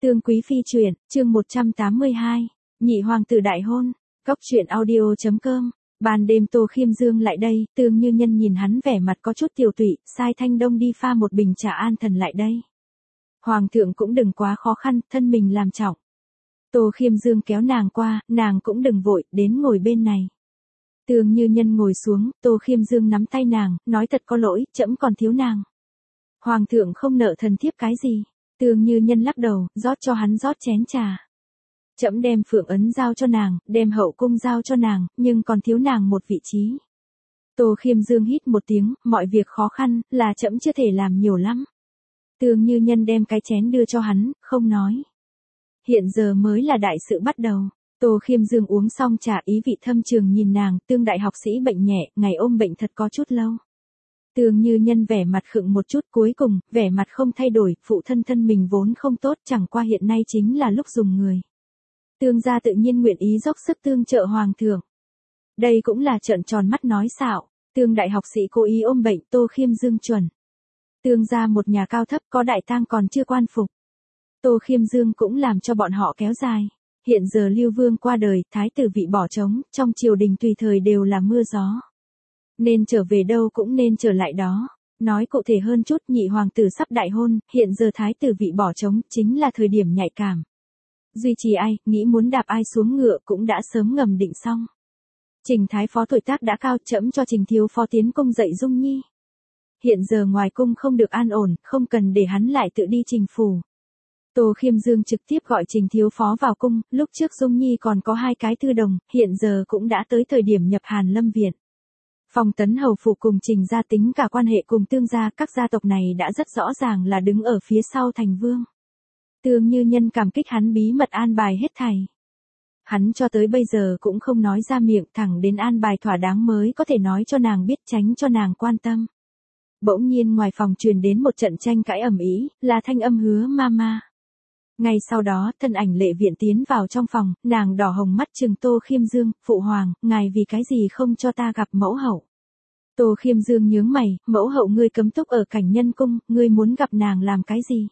Tương Quý Phi truyện, chương 182, nhị hoàng tử đại hôn, Cóc truyện audio.com. Ban đêm Tô Khiêm Dương lại đây, Tương Như Nhân nhìn hắn vẻ mặt có chút tiều tụy, sai Thanh Đông đi pha một bình trà an thần lại đây. Hoàng thượng cũng đừng quá khó khăn, thân mình làm trọng. Tô Khiêm Dương kéo nàng qua, nàng cũng đừng vội, đến ngồi bên này. Tương Như Nhân ngồi xuống, Tô Khiêm Dương nắm tay nàng, nói thật có lỗi, trẫm còn thiếu nàng. Hoàng thượng không nợ thần thiếp cái gì. Tương Như Nhân lắc đầu, rót cho hắn rót chén trà. Trẫm đem phượng ấn giao cho nàng, đem hậu cung giao cho nàng, nhưng còn thiếu nàng một vị trí. Tô Khiêm Dương hít một tiếng, mọi việc khó khăn, là trẫm chưa thể làm nhiều lắm. Tương Như Nhân đem cái chén đưa cho hắn, không nói. Hiện giờ mới là đại sự bắt đầu. Tô Khiêm Dương uống xong trà ý vị thâm trường nhìn nàng, Tương đại học sĩ bệnh nhẹ, ngày ôm bệnh thật có chút lâu. Tương Như Nhân vẻ mặt khựng một chút, cuối cùng, vẻ mặt không thay đổi, phụ thân mình vốn không tốt, chẳng qua hiện nay chính là lúc dùng người. Tương gia tự nhiên nguyện ý dốc sức tương trợ hoàng thượng. Đây cũng là trợn tròn mắt nói xạo, Tương đại học sĩ cố ý ôm bệnh, Tô Khiêm Dương chuẩn. Tương gia một nhà cao thấp có đại tang còn chưa quan phục. Tô Khiêm Dương cũng làm cho bọn họ kéo dài. Hiện giờ Lưu Vương qua đời, thái tử vị bỏ trống, trong triều đình tùy thời đều là mưa gió. Nên trở về đâu cũng nên trở lại đó. Nói cụ thể hơn chút, nhị hoàng tử sắp đại hôn, hiện giờ thái tử vị bỏ trống, chính là thời điểm nhạy cảm. Duy trì ai, nghĩ muốn đạp ai xuống ngựa cũng đã sớm ngầm định xong. Trình thái phó tuổi tác đã cao, trẫm cho Trình thiếu phó tiến cung dạy Dung Nhi. Hiện giờ ngoài cung không được an ổn, không cần để hắn lại tự đi Trình phủ. Tô Khiêm Dương trực tiếp gọi Trình thiếu phó vào cung, lúc trước Dung Nhi còn có 2 cái thư đồng, hiện giờ cũng đã tới thời điểm nhập Hàn Lâm viện. Phong Tấn hầu phủ cùng Trình gia tính cả quan hệ cùng Tương gia, các gia tộc này đã rất rõ ràng là đứng ở phía sau thành vương. Tương Như Nhân cảm kích hắn bí mật an bài hết thảy. Hắn cho tới bây giờ cũng không nói ra miệng, thẳng đến an bài thỏa đáng mới có thể nói cho nàng biết, tránh cho nàng quan tâm. Bỗng nhiên ngoài phòng truyền đến một trận tranh cãi ầm ĩ, là thanh âm Hứa Mama. Ngay sau đó, thân ảnh Lệ Viện tiến vào trong phòng, nàng đỏ hồng mắt trừng Tô Khiêm Dương, phụ hoàng, ngài vì cái gì không cho ta gặp mẫu hậu. Tô Khiêm Dương nhướng mày, mẫu hậu ngươi cấm túc ở Cảnh Nhân cung, ngươi muốn gặp nàng làm cái gì?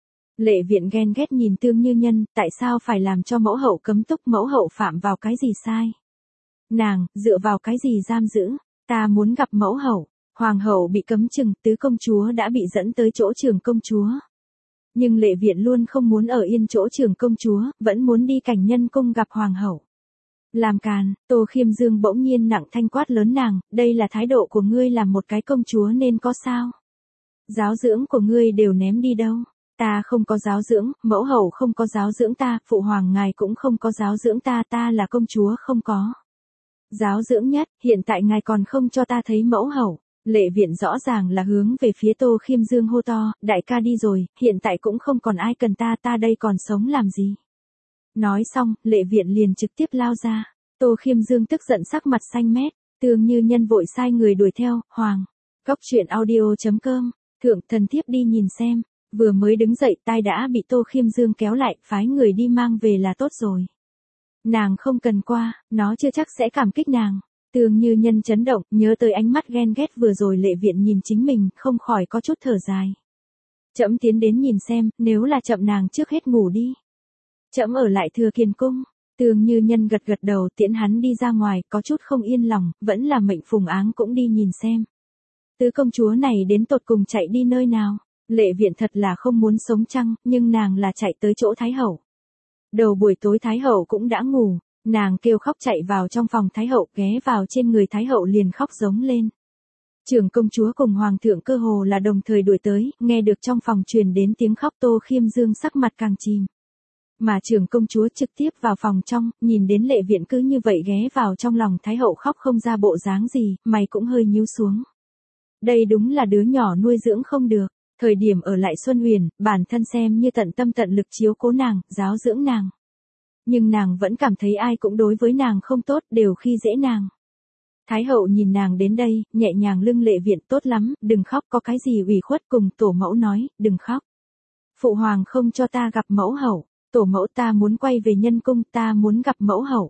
Lệ Viện ghen ghét nhìn Tương Như Nhân, tại sao phải làm cho mẫu hậu cấm túc, mẫu hậu phạm vào cái gì sai? Nàng, dựa vào cái gì giam giữ? Ta muốn gặp mẫu hậu. Hoàng hậu bị cấm chừng, tứ công chúa đã bị dẫn tới chỗ trưởng công chúa. Nhưng Lệ Viện luôn không muốn ở yên chỗ trưởng công chúa, vẫn muốn đi Cảnh Nhân cung gặp hoàng hậu. Làm càn, Tô Khiêm Dương bỗng nhiên nặng thanh quát lớn nàng, đây là thái độ của ngươi làm một cái công chúa nên có sao? Giáo dưỡng của ngươi đều ném đi đâu? Ta không có giáo dưỡng, mẫu hậu không có giáo dưỡng ta, phụ hoàng ngài cũng không có giáo dưỡng ta, ta là công chúa không có giáo dưỡng nhất, hiện tại ngài còn không cho ta thấy mẫu hậu. Lệ Viện rõ ràng là hướng về phía Tô Khiêm Dương hô to, đại ca đi rồi, hiện tại cũng không còn ai cần ta, ta đây còn sống làm gì. Nói xong, Lệ Viện liền trực tiếp lao ra. Tô Khiêm Dương tức giận sắc mặt xanh mét, Tương Như Nhân vội sai người đuổi theo, hoàng. Cóc truyện audio.com, thượng thần thiếp đi nhìn xem. Vừa mới đứng dậy tai đã bị Tô Khiêm Dương kéo lại, phái người đi mang về là tốt rồi. Nàng không cần qua, nó chưa chắc sẽ cảm kích nàng. Tương Như Nhân chấn động, nhớ tới ánh mắt ghen ghét vừa rồi Lệ Viện nhìn chính mình, không khỏi có chút thở dài. Trẫm tiến đến nhìn xem, nếu là chậm nàng trước hết ngủ đi. Trẫm ở lại Thừa Kiền cung. Tương Như Nhân gật gật đầu, tiễn hắn đi ra ngoài, có chút không yên lòng, vẫn là mệnh Phùng Áng cũng đi nhìn xem. Tứ công chúa này đến tột cùng chạy đi nơi nào? Lệ Viện thật là không muốn sống chăng, nhưng nàng là chạy tới chỗ Thái hậu. Đầu buổi tối Thái hậu cũng đã ngủ, nàng kêu khóc chạy vào trong phòng Thái hậu, ghé vào trên người Thái hậu liền khóc giống lên. Trưởng công chúa cùng hoàng thượng cơ hồ là đồng thời đuổi tới, nghe được trong phòng truyền đến tiếng khóc, Tô Khiêm Dương sắc mặt càng chìm. Mà trưởng công chúa trực tiếp vào phòng trong, nhìn đến Lệ Viện cứ như vậy ghé vào trong lòng Thái hậu khóc không ra bộ dáng gì, mày cũng hơi nhíu xuống. Đây đúng là đứa nhỏ nuôi dưỡng không được. Thời điểm ở lại Xuân Huyền, bản thân xem như tận tâm tận lực chiếu cố nàng, giáo dưỡng nàng. Nhưng nàng vẫn cảm thấy ai cũng đối với nàng không tốt, đều khi dễ nàng. Thái hậu nhìn nàng đến đây, nhẹ nhàng lưng Lệ Viện, tốt lắm, đừng khóc, có cái gì ủy khuất, cùng tổ mẫu nói, đừng khóc. Phụ hoàng không cho ta gặp mẫu hậu, tổ mẫu ta muốn quay về Nhân cung, ta muốn gặp mẫu hậu.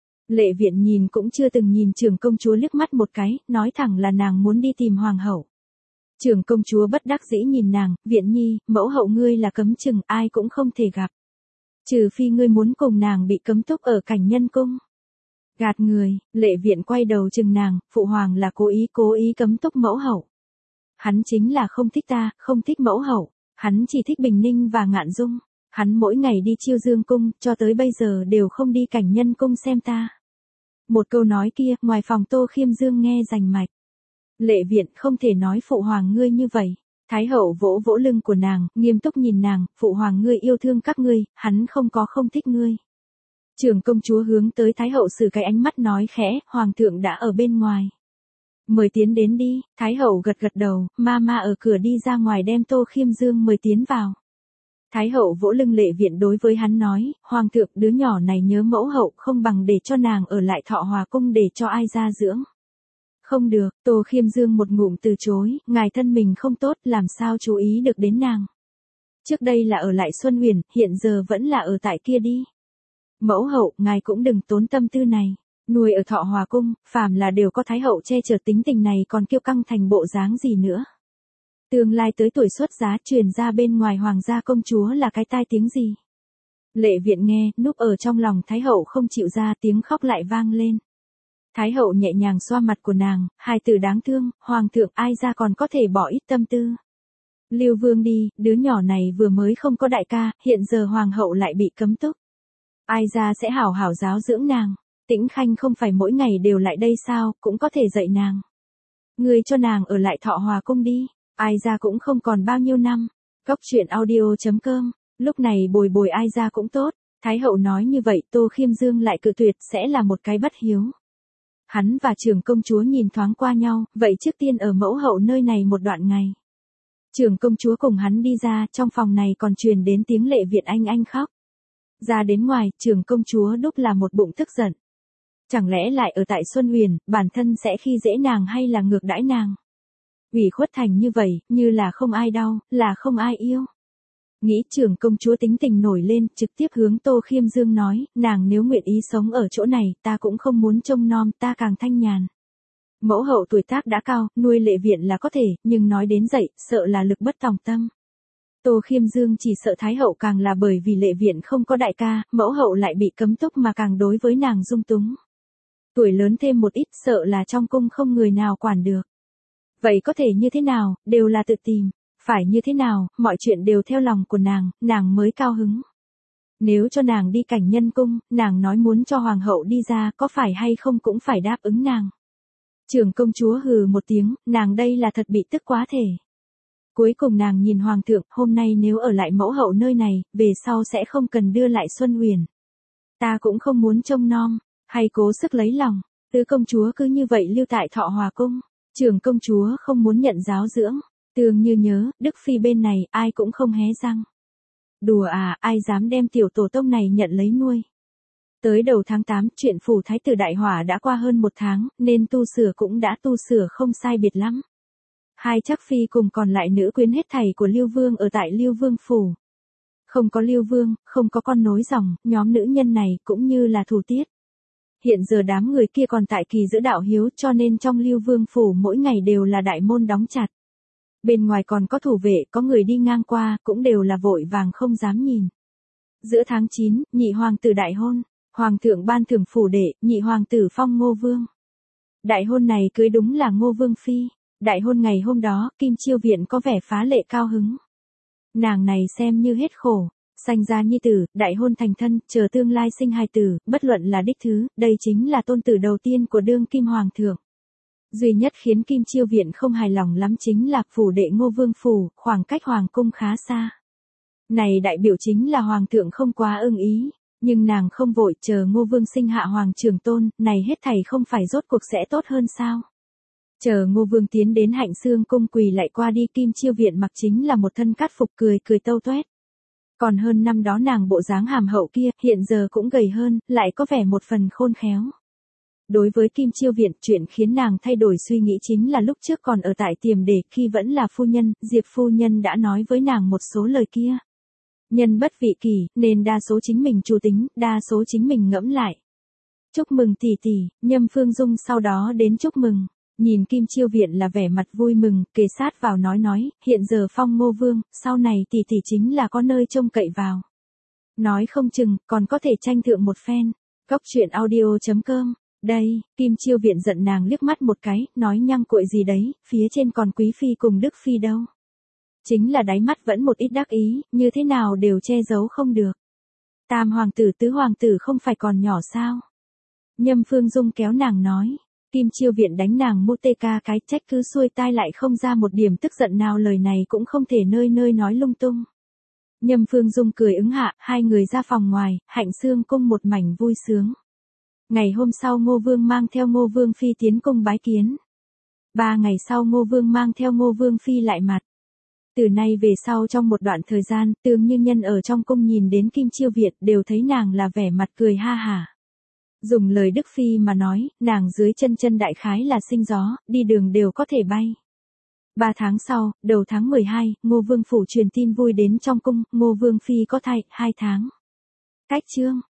Lệ Viện nhìn cũng chưa từng nhìn trưởng công chúa liếc mắt một cái, nói thẳng là nàng muốn đi tìm hoàng hậu. Trưởng công chúa bất đắc dĩ nhìn nàng, Viện nhi, mẫu hậu ngươi là cấm chừng, ai cũng không thể gặp. Trừ phi ngươi muốn cùng nàng bị cấm túc ở Cảnh Nhân Cung. Gạt người, Lệ Viện quay đầu chừng nàng, phụ hoàng là cố ý cấm túc mẫu hậu. Hắn chính là không thích ta, không thích mẫu hậu, hắn chỉ thích Bình Ninh và Ngạn Dung. Hắn mỗi ngày đi Chiêu Dương Cung, cho tới bây giờ đều không đi Cảnh Nhân Cung xem ta. Một câu nói kia, ngoài phòng Tô Khiêm Dương nghe rành mạch. Lệ Viện không thể nói phụ hoàng ngươi như vậy. Thái hậu vỗ vỗ lưng của nàng, nghiêm túc nhìn nàng, phụ hoàng ngươi yêu thương các ngươi, hắn không có không thích ngươi. Trưởng công chúa hướng tới Thái hậu sử cái ánh mắt nói khẽ, hoàng thượng đã ở bên ngoài. Mời tiến đến đi, Thái hậu gật gật đầu, ma ở cửa đi ra ngoài đem Tô Khiêm Dương mời tiến vào. Thái hậu vỗ lưng Lệ Viện đối với hắn nói, hoàng thượng đứa nhỏ này nhớ mẫu hậu không bằng để cho nàng ở lại Thọ Hòa Cung để cho ai ra dưỡng. Không được, Tô Khiêm Dương một ngụm từ chối, ngài thân mình không tốt làm sao chú ý được đến nàng. Trước đây là ở lại Xuân Huyền, hiện giờ vẫn là ở tại kia đi. Mẫu hậu, ngài cũng đừng tốn tâm tư này. Nuôi ở Thọ Hòa Cung, phàm là đều có Thái hậu che chở tính tình này còn kiêu căng thành bộ dáng gì nữa. Tương lai tới tuổi xuất giá truyền ra bên ngoài hoàng gia công chúa là cái tai tiếng gì. Lệ Viện nghe, núp ở trong lòng Thái hậu không chịu ra tiếng khóc lại vang lên. Thái hậu nhẹ nhàng xoa mặt của nàng, hai từ đáng thương, hoàng thượng ai ra còn có thể bỏ ít tâm tư. Lưu Vương đi, đứa nhỏ này vừa mới không có đại ca, hiện giờ hoàng hậu lại bị cấm túc. Ai ra sẽ hảo hảo giáo dưỡng nàng, Tĩnh Khanh không phải mỗi ngày đều lại đây sao, cũng có thể dạy nàng. Người cho nàng ở lại Thọ Hòa Cung đi, ai ra cũng không còn bao nhiêu năm. Cóc truyện audio.com, lúc này bồi ai ra cũng tốt, Thái hậu nói như vậy Tô Khiêm Dương lại cự tuyệt sẽ là một cái bất hiếu. Hắn và trưởng công chúa nhìn thoáng qua nhau, vậy trước tiên ở mẫu hậu nơi này một đoạn ngày. Trưởng công chúa cùng hắn đi ra, trong phòng này còn truyền đến tiếng Lệ Viện anh khóc. Ra đến ngoài, trưởng công chúa đúc là một bụng tức giận. Chẳng lẽ lại ở tại Xuân Huyền, bản thân sẽ khi dễ nàng hay là ngược đãi nàng? Ủy khuất thành như vậy, như là không ai đau, là không ai yêu. Nghĩ trưởng công chúa tính tình nổi lên, trực tiếp hướng Tô Khiêm Dương nói, nàng nếu nguyện ý sống ở chỗ này, ta cũng không muốn trông nom, ta càng thanh nhàn. Mẫu hậu tuổi tác đã cao, nuôi Lệ Viện là có thể, nhưng nói đến dậy, sợ là lực bất tòng tâm. Tô Khiêm Dương chỉ sợ Thái hậu càng là bởi vì Lệ Viện không có đại ca, mẫu hậu lại bị cấm túc mà càng đối với nàng dung túng. Tuổi lớn thêm một ít sợ là trong cung không người nào quản được. Vậy có thể như thế nào, đều là tự tìm. Phải như thế nào, mọi chuyện đều theo lòng của nàng mới cao hứng. Nếu cho nàng đi Cảnh Nhân Cung, nàng nói muốn cho hoàng hậu đi ra có phải hay không cũng phải đáp ứng nàng. Trưởng công chúa hừ một tiếng, nàng đây là thật bị tức quá thể. Cuối cùng nàng nhìn hoàng thượng, hôm nay nếu ở lại mẫu hậu nơi này, về sau sẽ không cần đưa lại Xuân Huyền. Ta cũng không muốn trông nom, hay cố sức lấy lòng, tứ công chúa cứ như vậy lưu tại Thọ Hòa Cung. Trưởng công chúa không muốn nhận giáo dưỡng. Tường Như nhớ, Đức Phi bên này, ai cũng không hé răng. Đùa à, ai dám đem tiểu tổ tông này nhận lấy nuôi. Tới đầu tháng 8, chuyện phủ thái tử đại hỏa đã qua hơn một tháng, nên tu sửa cũng đã tu sửa không sai biệt lắm. Hai chắc phi cùng còn lại nữ quyến hết thảy của Lưu Vương ở tại Lưu Vương phủ. Không có Lưu Vương, không có con nối dòng, nhóm nữ nhân này cũng như là thủ tiết. Hiện giờ đám người kia còn tại kỳ giữ đạo hiếu cho nên trong Lưu Vương phủ mỗi ngày đều là đại môn đóng chặt. Bên ngoài còn có thủ vệ, có người đi ngang qua, cũng đều là vội vàng không dám nhìn. Giữa tháng 9, nhị hoàng tử đại hôn, hoàng thượng ban thưởng phủ đệ, nhị hoàng tử phong Ngô Vương. Đại hôn này cưới đúng là Ngô Vương phi. Đại hôn ngày hôm đó, Kim Chiêu viện có vẻ phá lệ cao hứng. Nàng này xem như hết khổ, sanh ra nhi tử, đại hôn thành thân, chờ tương lai sinh hài tử, bất luận là đích thứ, đây chính là tôn tử đầu tiên của đương kim hoàng thượng. Duy nhất khiến Kim Chiêu viện không hài lòng lắm chính là phủ đệ Ngô Vương phủ, khoảng cách hoàng cung khá xa. Này đại biểu chính là hoàng thượng không quá ưng ý, nhưng nàng không vội chờ Ngô Vương sinh hạ hoàng trưởng tôn, này hết thảy không phải rốt cuộc sẽ tốt hơn sao? Chờ Ngô Vương tiến đến Hạnh Xương cung quỳ lại qua đi, Kim Chiêu viện mặc chính là một thân cát phục cười tâu toét. Còn hơn năm đó nàng bộ dáng hàm hậu kia, hiện giờ cũng gầy hơn, lại có vẻ một phần khôn khéo. Đối với Kim Chiêu viện, chuyện khiến nàng thay đổi suy nghĩ chính là lúc trước còn ở tại Tiềm Đề, khi vẫn là phu nhân, Diệp phu nhân đã nói với nàng một số lời kia. Nhân bất vị kỳ, nên đa số chính mình chủ tính, đa số chính mình ngẫm lại. Chúc mừng tỷ tỷ, Nhâm Phương Dung sau đó đến chúc mừng. Nhìn Kim Chiêu viện là vẻ mặt vui mừng, kề sát vào nói, hiện giờ phong Ngô Vương, sau này tỷ tỷ chính là có nơi trông cậy vào. Nói không chừng, còn có thể tranh thượng một phen. Góc chuyện audio.com. Đây, Kim Chiêu Viện giận nàng liếc mắt một cái, nói nhăng cuội gì đấy, phía trên còn Quý Phi cùng Đức Phi đâu. Chính là đáy mắt vẫn một ít đắc ý, như thế nào đều che giấu không được. Tam hoàng tử tứ hoàng tử không phải còn nhỏ sao? Nhâm Phương Dung kéo nàng nói. Kim Chiêu Viện đánh nàng mô tê ca cái trách cứ xuôi tai lại không ra một điểm tức giận nào, lời này cũng không thể nơi nơi nói lung tung. Nhâm Phương Dung cười ứng hạ, hai người ra phòng ngoài, Hạnh Xương cung một mảnh vui sướng. Ngày hôm sau Ngô Vương mang theo Ngô Vương Phi tiến cung bái kiến. 3 ngày sau Ngô Vương mang theo Ngô Vương Phi lại mặt. Từ nay về sau trong một đoạn thời gian, Tương Như Nhân ở trong cung nhìn đến Kim Chiêu Viện đều thấy nàng là vẻ mặt cười ha hả. Dùng lời Đức Phi mà nói, nàng dưới chân chân đại khái là sinh gió, đi đường đều có thể bay. 3 tháng sau, đầu tháng 12, Ngô Vương phủ truyền tin vui đến trong cung, Ngô Vương Phi có thai, 2 tháng. Cách chương.